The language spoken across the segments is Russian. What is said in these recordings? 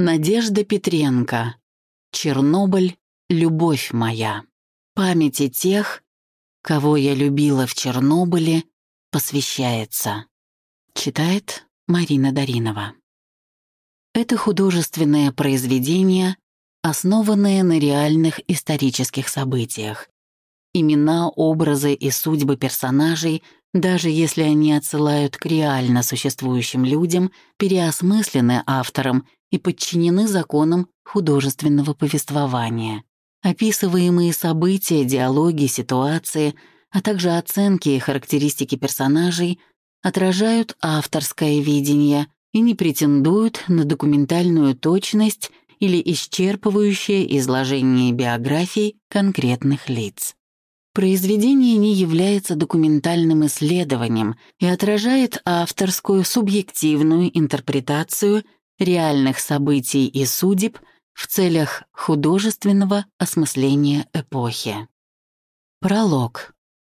Надежда Петренко. Чернобыль, любовь моя. Памяти тех, кого я любила в Чернобыле, посвящается. Читает Марина Даринова. Это художественное произведение, основанное на реальных исторических событиях. Имена, образы и судьбы персонажей, даже если они отсылают к реально существующим людям, переосмыслены автором и подчинены законам художественного повествования. Описываемые события, диалоги, ситуации, а также оценки и характеристики персонажей отражают авторское видение и не претендуют на документальную точность или исчерпывающее изложение биографий конкретных лиц. Произведение не является документальным исследованием и отражает авторскую субъективную интерпретацию реальных событий и судеб в целях художественного осмысления эпохи. Пролог.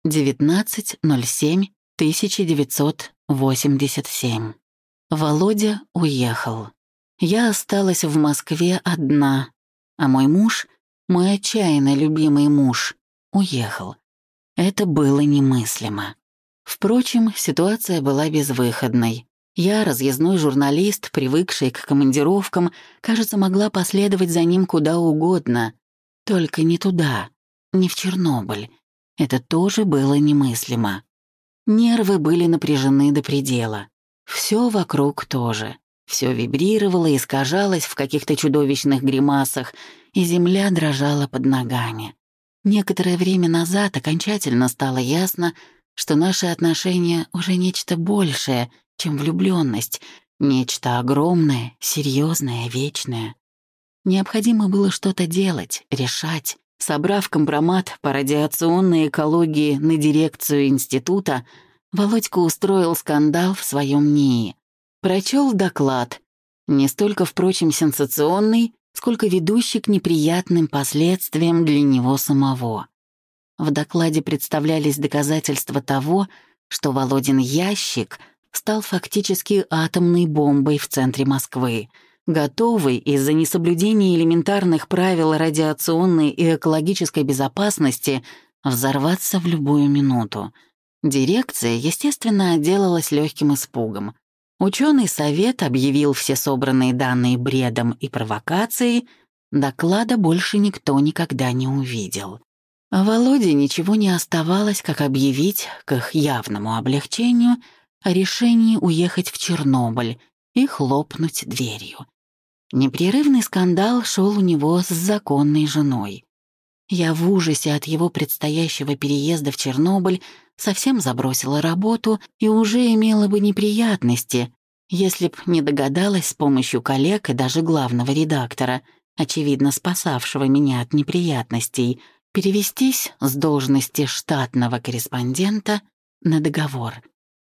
19.07.1987. Володя уехал. Я осталась в Москве одна, а мой муж, мой отчаянно любимый муж, уехал. Это было немыслимо. Впрочем, ситуация была безвыходной. Я, разъездной журналист, привыкший к командировкам, кажется, могла последовать за ним куда угодно. Только не туда, не в Чернобыль. Это тоже было немыслимо. Нервы были напряжены до предела. Все вокруг тоже. Все вибрировало и искажалось в каких-то чудовищных гримасах, и земля дрожала под ногами. Некоторое время назад окончательно стало ясно, что наши отношения уже нечто большее, чем влюблённость, нечто огромное, серьезное, вечное. Необходимо было что-то делать, решать. Собрав компромат по радиационной экологии на дирекцию института, Володька устроил скандал в своем НИИ. Прочел доклад, не столько, впрочем, сенсационный, сколько ведущий к неприятным последствиям для него самого. В докладе представлялись доказательства того, что Володин ящик стал фактически атомной бомбой в центре Москвы, готовый из-за несоблюдения элементарных правил радиационной и экологической безопасности взорваться в любую минуту. Дирекция, естественно, отделалась легким испугом. Ученый совет объявил все собранные данные бредом и провокацией, доклада больше никто никогда не увидел. А Володе ничего не оставалось, как объявить, к их явному облегчению, о решении уехать в Чернобыль и хлопнуть дверью. Непрерывный скандал шел у него с законной женой. Я в ужасе от его предстоящего переезда в Чернобыль совсем забросила работу и уже имела бы неприятности, если б не догадалась с помощью коллег и даже главного редактора, очевидно спасавшего меня от неприятностей, перевестись с должности штатного корреспондента на договор.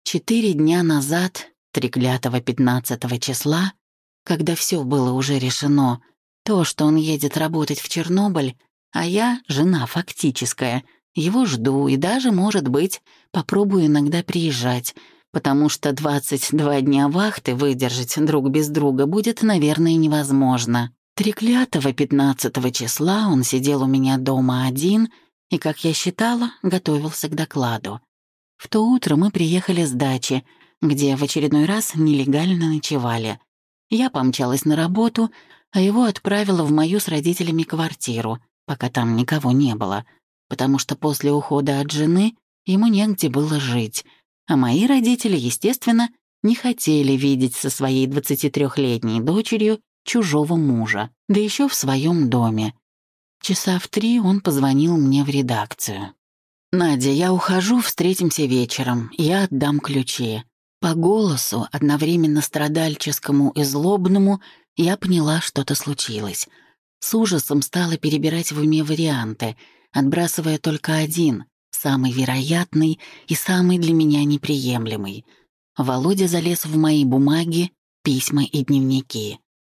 4 дня назад, треклятого 15 числа, когда все было уже решено, то, что он едет работать в Чернобыль, а я, жена фактическая, его жду и даже, может быть, попробую иногда приезжать, потому что 22 дня вахты выдержать друг без друга будет, наверное, невозможно. Треклятого 15 числа он сидел у меня дома один и, как я считала, готовился к докладу. В то утро мы приехали с дачи, где в очередной раз нелегально ночевали. Я помчалась на работу, а его отправила в мою с родителями квартиру, пока там никого не было, потому что после ухода от жены ему негде было жить, а мои родители, естественно, не хотели видеть со своей 23-летней дочерью чужого мужа, да еще в своем доме. Часа в 3 он позвонил мне в редакцию. «Надя, я ухожу, встретимся вечером, я отдам ключи». По голосу, одновременно страдальческому и злобному, я поняла, что-то случилось. С ужасом стала перебирать в уме варианты, отбрасывая только один, самый вероятный и самый для меня неприемлемый. Володя залез в мои бумаги, письма и дневники.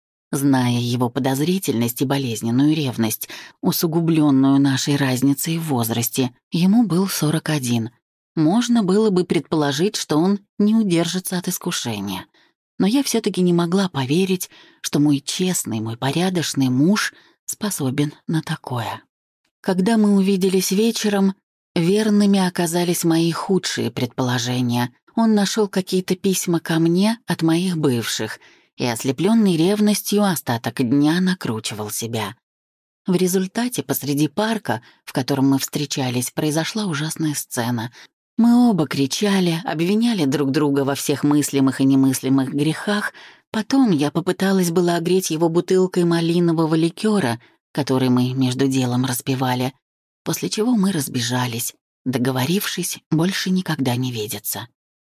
Зная его подозрительность и болезненную ревность, усугубленную нашей разницей в возрасте, ему был 41. Можно было бы предположить, что он не удержится от искушения. Но я все-таки не могла поверить, что мой честный, мой порядочный муж способен на такое. Когда мы увиделись вечером, верными оказались мои худшие предположения. Он нашел какие-то письма ко мне от моих бывших и, ослепленный ревностью, остаток дня накручивал себя. В результате посреди парка, в котором мы встречались, произошла ужасная сцена. Мы оба кричали, обвиняли друг друга во всех мыслимых и немыслимых грехах. Потом я попыталась было огреть его бутылкой малинового ликера, который мы между делом распивали, после чего мы разбежались, договорившись больше никогда не видеться.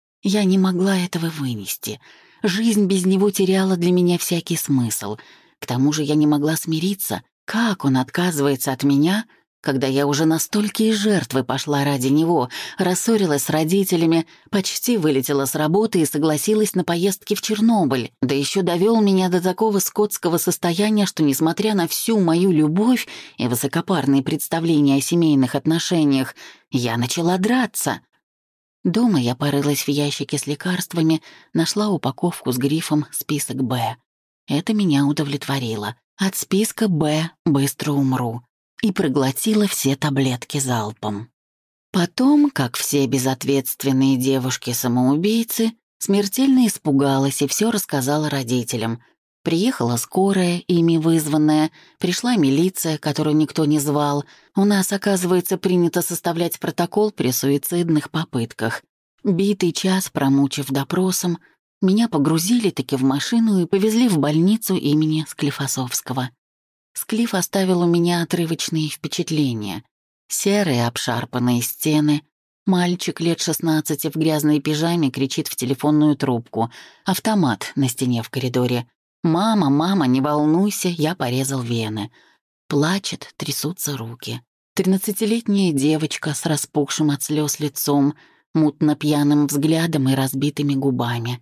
Я не могла этого вынести. Жизнь без него теряла для меня всякий смысл. К тому же я не могла смириться, как он отказывается от меня, когда я уже на столькие жертвы пошла ради него, рассорилась с родителями, почти вылетела с работы и согласилась на поездки в Чернобыль, да еще довел меня до такого скотского состояния, что, несмотря на всю мою любовь и высокопарные представления о семейных отношениях, я начала драться. Дома я порылась в ящике с лекарствами, нашла упаковку с грифом «Список Б». Это меня удовлетворило. От списка «Б» быстро умру. И проглотила все таблетки залпом. Потом, как все безответственные девушки-самоубийцы, смертельно испугалась и все рассказала родителям. Приехала скорая, ими вызванная, пришла милиция, которую никто не звал. У нас, оказывается, принято составлять протокол при суицидных попытках. Битый час, промучив допросом, меня погрузили-таки в машину и повезли в больницу имени Склифосовского. Склиф оставил у меня отрывочные впечатления. Серые обшарпанные стены, мальчик лет 16 в грязной пижаме кричит в телефонную трубку, автомат на стене в коридоре. «Мама, мама, не волнуйся, я порезал вены». Плачет, трясутся руки. 13-летняя девочка с распухшим от слез лицом, мутно-пьяным взглядом и разбитыми губами.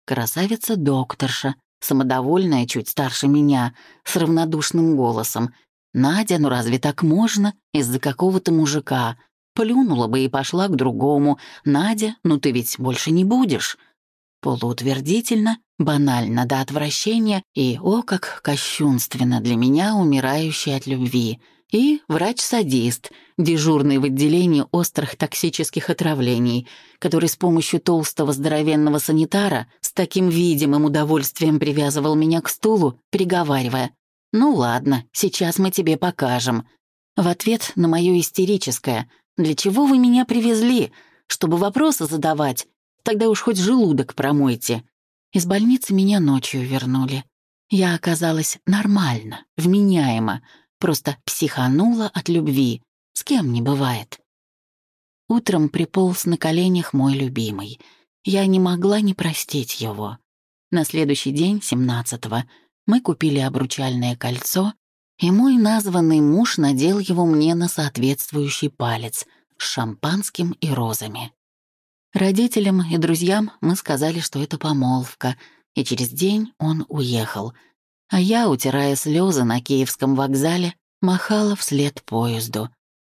Красавица-докторша, самодовольная, чуть старше меня, с равнодушным голосом. «Надя, ну разве так можно? Из-за какого-то мужика. Плюнула бы и пошла к другому. Надя, ну ты ведь больше не будешь». Полуутвердительно, банально до отвращения и, о, как кощунственно для меня, умирающий от любви. И врач-садист, дежурный в отделении острых токсических отравлений, который с помощью толстого здоровенного санитара с таким видимым удовольствием привязывал меня к стулу, приговаривая: «Ну ладно, сейчас мы тебе покажем». В ответ на мое истерическое: «Для чего вы меня привезли? Чтобы вопросы задавать? Тогда уж хоть желудок промойте». Из больницы меня ночью вернули. Я оказалась нормально, вменяема, просто психанула от любви. С кем не бывает. Утром приполз на коленях мой любимый. Я не могла не простить его. На следующий день, 17-го, мы купили обручальное кольцо, и мой названный муж надел его мне на соответствующий палец с шампанским и розами. Родителям и друзьям мы сказали, что это помолвка, и через день он уехал. А я, утирая слезы на Киевском вокзале, махала вслед поезду.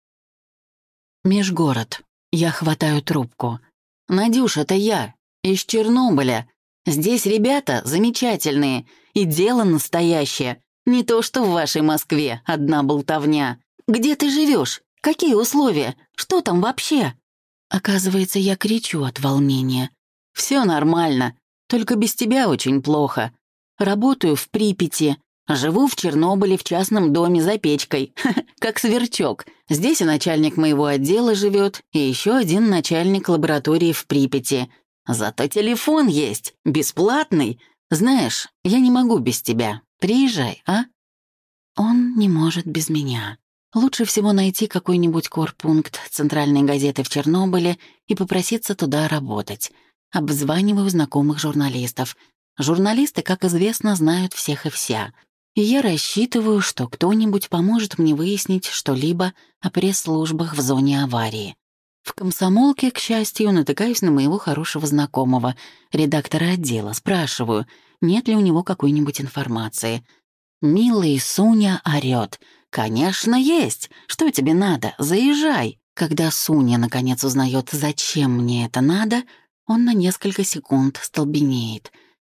Межгород. Я хватаю трубку. «Надюш, это я, из Чернобыля. Здесь ребята замечательные, и дело настоящее. Не то что в вашей Москве, одна болтовня. Где ты живешь? Какие условия? Что там вообще?» Оказывается, я кричу от волнения. «Все нормально, только без тебя очень плохо. Работаю в Припяти, живу в Чернобыле в частном доме за печкой, как сверчок. Здесь и начальник моего отдела живет, и еще один начальник лаборатории в Припяти. Зато телефон есть, бесплатный. Знаешь, я не могу без тебя. Приезжай, а?» Он не может без меня. Лучше всего найти какой-нибудь корпункт центральной газеты в Чернобыле и попроситься туда работать. Обзваниваю знакомых журналистов. Журналисты, как известно, знают всех и вся. И я рассчитываю, что кто-нибудь поможет мне выяснить что-либо о пресс-службах в зоне аварии. В «Комсомолке», к счастью, натыкаюсь на моего хорошего знакомого, редактора отдела. Спрашиваю, нет ли у него какой-нибудь информации. Милый Суня орёт: «Конечно, есть! Что тебе надо? Заезжай!» Когда Суня наконец узнает, зачем мне это надо, он на несколько секунд столбенеет.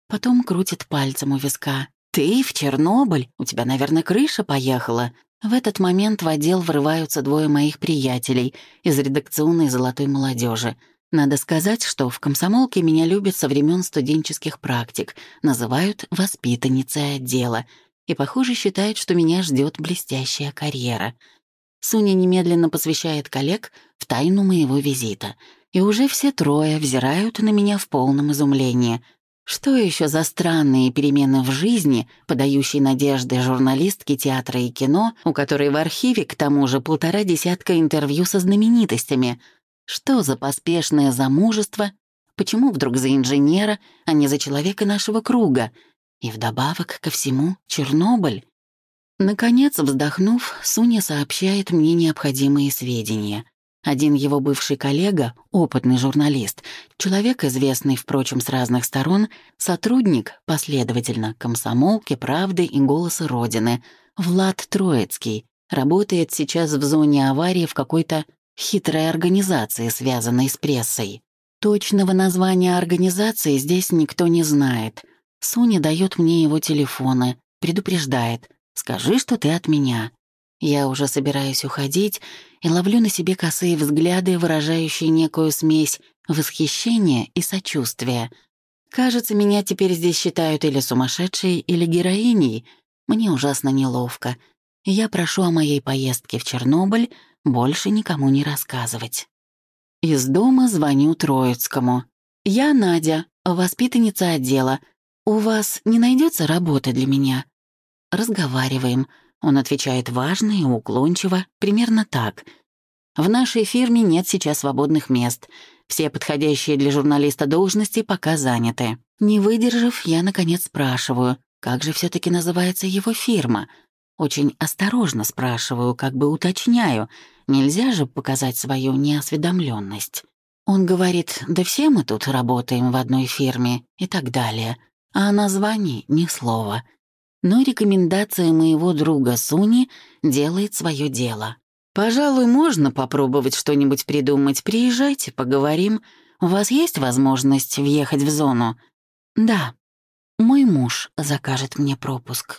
Потом крутит пальцем у виска. «Ты в Чернобыль? У тебя, наверное, крыша поехала». В этот момент в отдел врываются двое моих приятелей из редакционной «Золотой молодежи». Надо сказать, что в комсомолке меня любят со времен студенческих практик, называют воспитанницей отдела и, похоже, считают, что меня ждет блестящая карьера. Суня немедленно посвящает коллег в тайну моего визита, и уже все трое взирают на меня в полном изумлении. Что еще за странные перемены в жизни, подающие надежды журналистки театра и кино, у которой в архиве, к тому же, 1,5 десятка интервью со знаменитостями? Что за поспешное замужество? Почему вдруг за инженера, а не за человека нашего круга? И вдобавок ко всему Чернобыль. Наконец, вздохнув, Суня сообщает мне необходимые сведения. Один его бывший коллега, опытный журналист, человек, известный, впрочем, с разных сторон, сотрудник, последовательно, «Комсомолки», «Правды» и «Голоса Родины», Влад Троицкий, работает сейчас в зоне аварии в какой-то хитрой организации, связанной с прессой. Точного названия организации здесь никто не знает. Суня дает мне его телефоны, предупреждает: «Скажи, что ты от меня». Я уже собираюсь уходить и ловлю на себе косые взгляды, выражающие некую смесь восхищения и сочувствия. Кажется, меня теперь здесь считают или сумасшедшей, или героиней. Мне ужасно неловко. Я прошу о моей поездке в Чернобыль больше никому не рассказывать. Из дома звоню Троицкому. «Я Надя, воспитанница отдела. У вас не найдется работы для меня?» Разговариваем. Он отвечает важно и уклончиво, примерно так. «В нашей фирме нет сейчас свободных мест. Все подходящие для журналиста должности пока заняты». Не выдержав, я, наконец, спрашиваю, как же все таки называется его фирма. Очень осторожно спрашиваю, как бы уточняю. Нельзя же показать свою неосведомленность. Он говорит: «Да все мы тут работаем в одной фирме» и так далее. А о названии ни слова. Но рекомендация моего друга Суни делает свое дело. «Пожалуй, можно попробовать что-нибудь придумать. Приезжайте, поговорим. У вас есть возможность въехать в зону?» «Да. Мой муж закажет мне пропуск».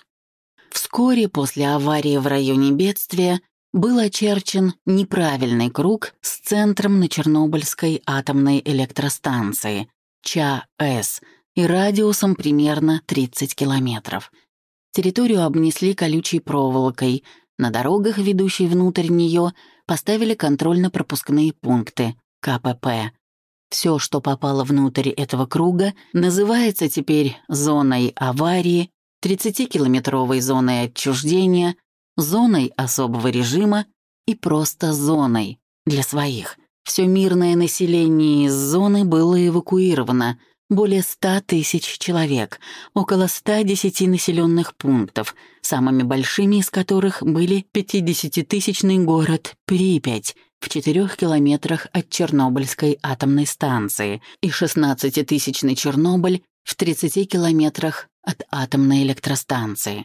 Вскоре после аварии в районе бедствия был очерчен неправильный круг с центром на Чернобыльской атомной электростанции, ЧАЭС, и радиусом примерно 30 километров. Территорию обнесли колючей проволокой, на дорогах, ведущей внутрь нее, поставили контрольно-пропускные пункты, КПП. Все, что попало внутрь этого круга, называется теперь зоной аварии, 30-километровой зоной отчуждения, зоной особого режима и просто зоной для своих. Все мирное население из зоны было эвакуировано, более 100 тысяч человек, около 110 населенных пунктов, самыми большими из которых были 50-тысячный город Припять в 4 километрах от Чернобыльской атомной станции и 16-тысячный Чернобыль в 30 километрах от атомной электростанции.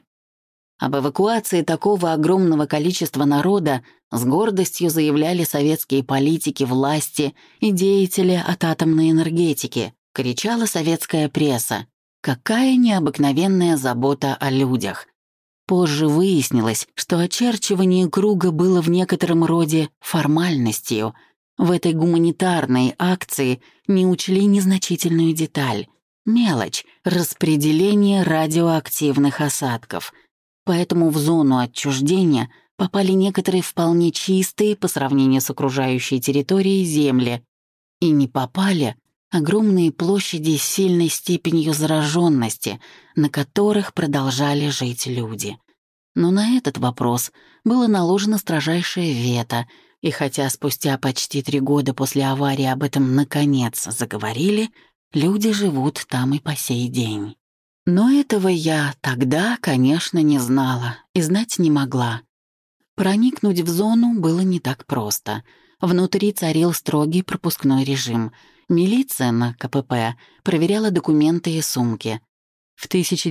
Об эвакуации такого огромного количества народа с гордостью заявляли советские политики, власти и деятели от атомной энергетики. Кричала советская пресса: «Какая необыкновенная забота о людях!». Позже выяснилось, что очерчивание круга было в некотором роде формальностью. В этой гуманитарной акции не учли незначительную деталь — мелочь — распределение радиоактивных осадков. Поэтому в зону отчуждения попали некоторые вполне чистые по сравнению с окружающей территорией земли. И не попали огромные площади с сильной степенью зараженности, на которых продолжали жить люди. Но на этот вопрос было наложено строжайшее вето, и хотя спустя почти 3 года после аварии об этом наконец заговорили, люди живут там и по сей день. Но этого я тогда, конечно, не знала и знать не могла. Проникнуть в зону было не так просто. Внутри царил строгий пропускной режим. Милиция на КПП проверяла документы и сумки. В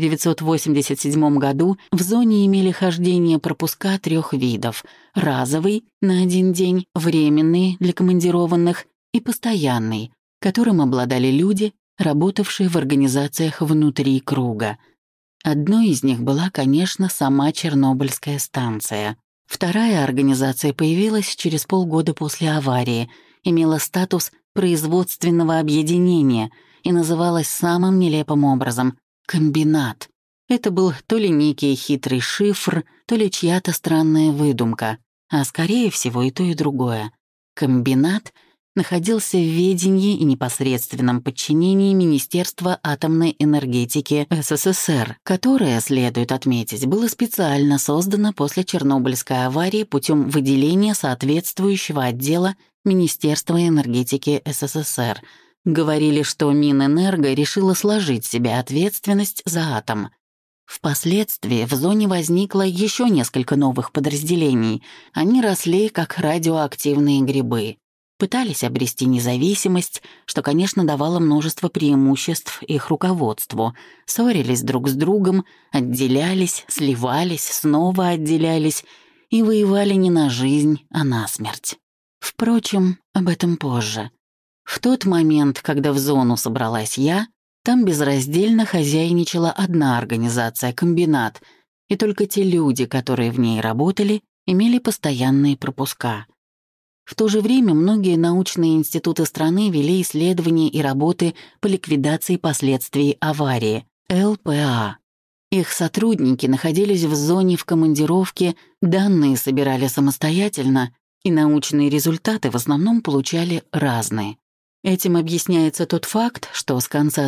1987 году в зоне имели хождение пропуска 3 видов: разовый — на 1 день, временный — для командированных и постоянный, которым обладали люди, работавшие в организациях внутри круга. Одной из них была, конечно, сама Чернобыльская станция. Вторая организация появилась через полгода после аварии, имела статус производственного объединения и называлась самым нелепым образом — «комбинат». Это был то ли некий хитрый шифр, то ли чья-то странная выдумка, а скорее всего и то, и другое. Комбинат находился в ведении и непосредственном подчинении Министерства атомной энергетики СССР, которое, следует отметить, было специально создано после Чернобыльской аварии путем выделения соответствующего отдела Министерства энергетики СССР. Говорили, что Минэнерго решила сложить с себя ответственность за атом. Впоследствии в зоне возникло еще несколько новых подразделений. Они росли как радиоактивные грибы. Пытались обрести независимость, что, конечно, давало множество преимуществ их руководству. Ссорились друг с другом, отделялись, сливались, снова отделялись и воевали не на жизнь, а на смерть. Впрочем, об этом позже. В тот момент, когда в зону собралась я, там безраздельно хозяйничала одна организация — комбинат, и только те люди, которые в ней работали, имели постоянные пропуска. В то же время многие научные институты страны вели исследования и работы по ликвидации последствий аварии — ЛПА. Их сотрудники находились в зоне в командировке, данные собирали самостоятельно, и научные результаты в основном получали разные. Этим объясняется тот факт, что с конца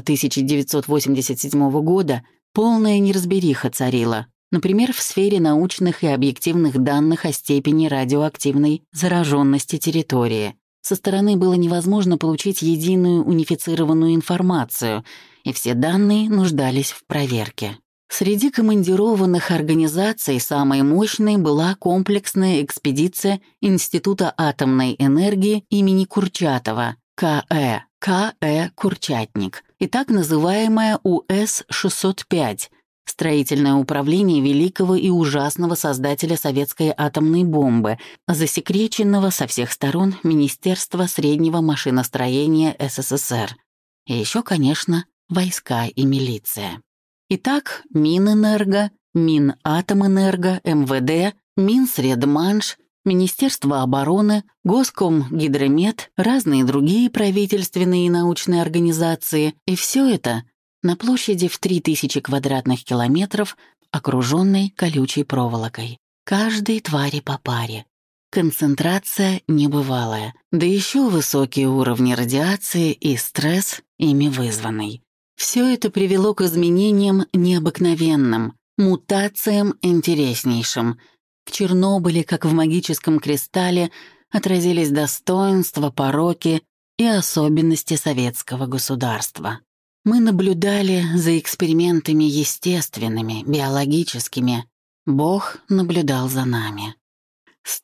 1987 года полная неразбериха царила, например, в сфере научных и объективных данных о степени радиоактивной зараженности территории. Со стороны было невозможно получить единую унифицированную информацию, и все данные нуждались в проверке. Среди командированных организаций самой мощной была комплексная экспедиция Института атомной энергии имени Курчатова, КЭ «Курчатник», и так называемая УС-605, строительное управление великого и ужасного создателя советской атомной бомбы, засекреченного со всех сторон Министерства среднего машиностроения СССР. И еще, конечно, войска и милиция. Итак, Минэнерго, Минатомэнерго, МВД, Минсредманш, Министерство обороны, Госкомгидромет, разные другие правительственные и научные организации, и все это на площади в 3000 квадратных километров, окруженной колючей проволокой. Каждой твари по паре. Концентрация небывалая, да еще высокие уровни радиации и стресс, ими вызванный. Все это привело к изменениям необыкновенным, мутациям интереснейшим. В Чернобыле, как в магическом кристалле, отразились достоинства, пороки и особенности советского государства. Мы наблюдали за экспериментами естественными, биологическими. Бог наблюдал за нами. С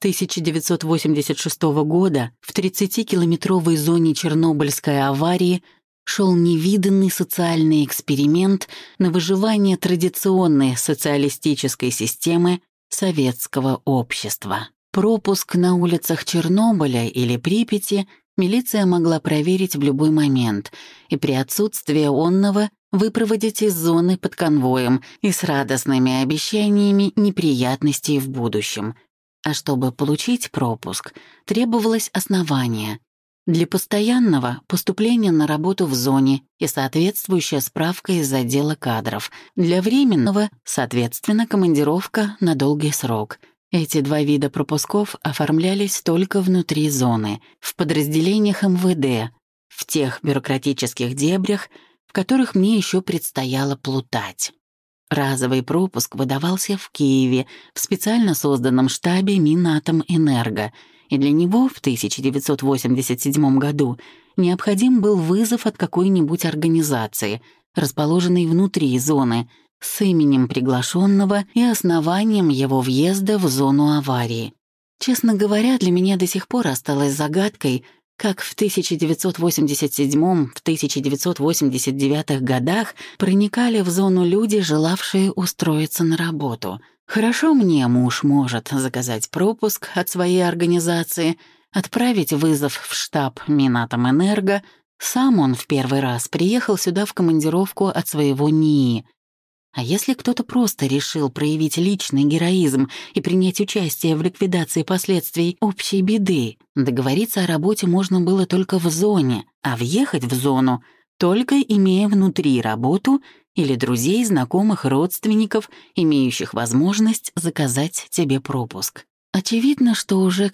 1986 года в 30-километровой зоне Чернобыльской аварии шел невиданный социальный эксперимент на выживание традиционной социалистической системы советского общества. Пропуск на улицах Чернобыля или Припяти милиция могла проверить в любой момент и при отсутствии онного выпроводить из зоны под конвоем и с радостными обещаниями неприятностей в будущем. А чтобы получить пропуск, требовалось основание. Для постоянного — поступление на работу в зоне и соответствующая справка из отдела кадров. Для временного, соответственно, командировка на долгий срок. Эти два вида пропусков оформлялись только внутри зоны, в подразделениях МВД, в тех бюрократических дебрях, в которых мне еще предстояло плутать. Разовый пропуск выдавался в Киеве в специально созданном штабе Минатомэнерго, и для него в 1987 году необходим был вызов от какой-нибудь организации, расположенной внутри зоны, с именем приглашенного и основанием его въезда в зону аварии. Честно говоря, для меня до сих пор осталось загадкой, как в 1987-1989 годах проникали в зону люди, желавшие устроиться на работу. Хорошо, мне муж может заказать пропуск от своей организации, отправить вызов в штаб Минатомэнерго, Сам он в первый раз приехал сюда в командировку от своего НИИ. А если кто-то просто решил проявить личный героизм и принять участие в ликвидации последствий общей беды, договориться о работе можно было только в зоне, а въехать в зону только имея внутри работу или друзей, знакомых, родственников, имеющих возможность заказать тебе пропуск. Очевидно, что уже к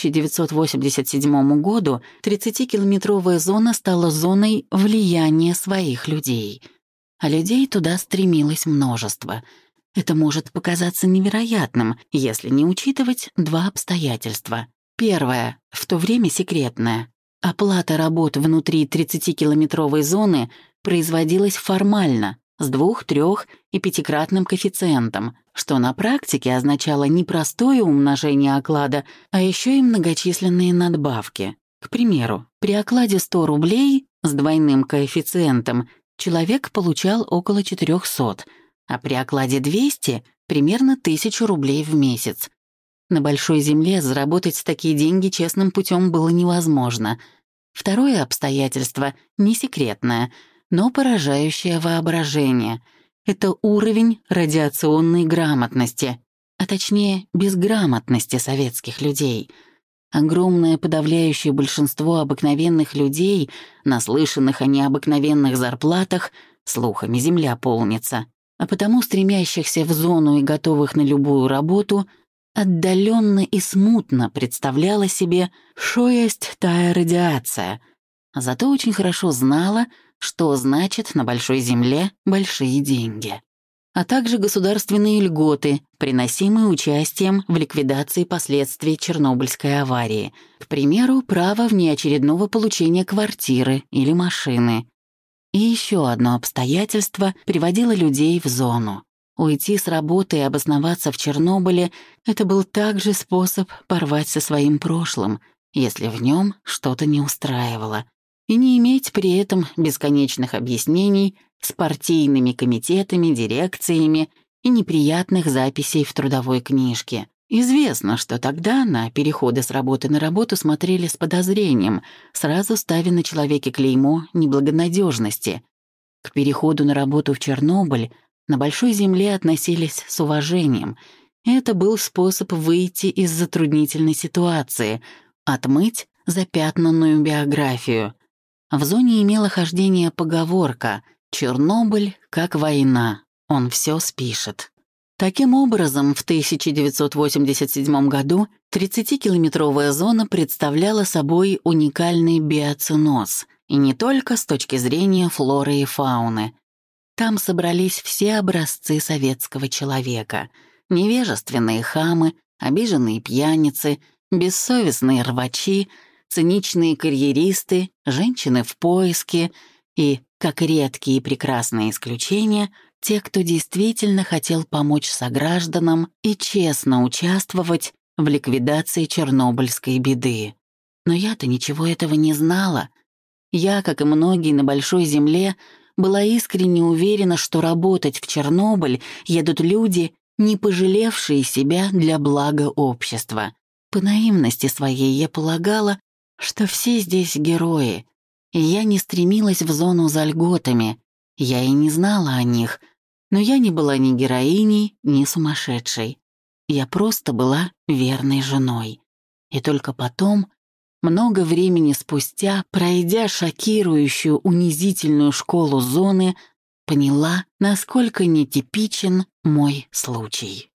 1987 году 30-километровая зона стала зоной влияния своих людей. А людей туда стремилось множество. Это может показаться невероятным, если не учитывать два обстоятельства. Первое, в то время секретное. Оплата работ внутри 30-километровой зоны производилась формально, с 2-, 3- и 5-кратным коэффициентом, что на практике означало не простое умножение оклада, а еще и многочисленные надбавки. К примеру, при окладе 100 рублей с двойным коэффициентом человек получал около 400, а при окладе 200 — примерно 1000 рублей в месяц. На большой земле заработать такие деньги честным путем было невозможно. Второе обстоятельство, не секретное, но поражающее воображение — это уровень радиационной грамотности, а точнее безграмотности советских людей. Огромное подавляющее большинство обыкновенных людей, наслышанных о необыкновенных зарплатах, слухами земля полнится, а потому стремящихся в зону и готовых на любую работу, отдаленно и смутно представляла себе, что есть тая радиация, а зато очень хорошо знала, что значит на большой земле большие деньги, а также государственные льготы, приносимые участием в ликвидации последствий Чернобыльской аварии, к примеру, право внеочередного получения квартиры или машины. И еще одно обстоятельство приводило людей в зону. Уйти с работы и обосноваться в Чернобыле — это был также способ порвать со своим прошлым, если в нем что-то не устраивало, и не иметь при этом бесконечных объяснений с партийными комитетами, дирекциями и неприятных записей в трудовой книжке. Известно, что тогда на переходы с работы на работу смотрели с подозрением, сразу ставя на человеке клеймо неблагонадежности. К переходу на работу в Чернобыль на большой земле относились с уважением. Это был способ выйти из затруднительной ситуации, отмыть запятнанную биографию. В зоне имела хождение поговорка «Чернобыль как война, он все спишет». Таким образом, в 1987 году 30-километровая зона представляла собой уникальный биоценоз, и не только с точки зрения флоры и фауны. Там собрались все образцы советского человека: невежественные хамы, обиженные пьяницы, бессовестные рвачи, циничные карьеристы, женщины в поиске и, как редкие и прекрасные исключения, те, кто действительно хотел помочь согражданам и честно участвовать в ликвидации чернобыльской беды. Но я-то ничего этого не знала. Я, как и многие на большой земле, была искренне уверена, что работать в Чернобыль едут люди, не пожалевшие себя для блага общества. По наивности своей я полагала, что все здесь герои, и я не стремилась в зону за льготами, я и не знала о них, но я не была ни героиней, ни сумасшедшей. Я просто была верной женой. И только потом, много времени спустя, пройдя шокирующую унизительную школу зоны, поняла, насколько нетипичен мой случай.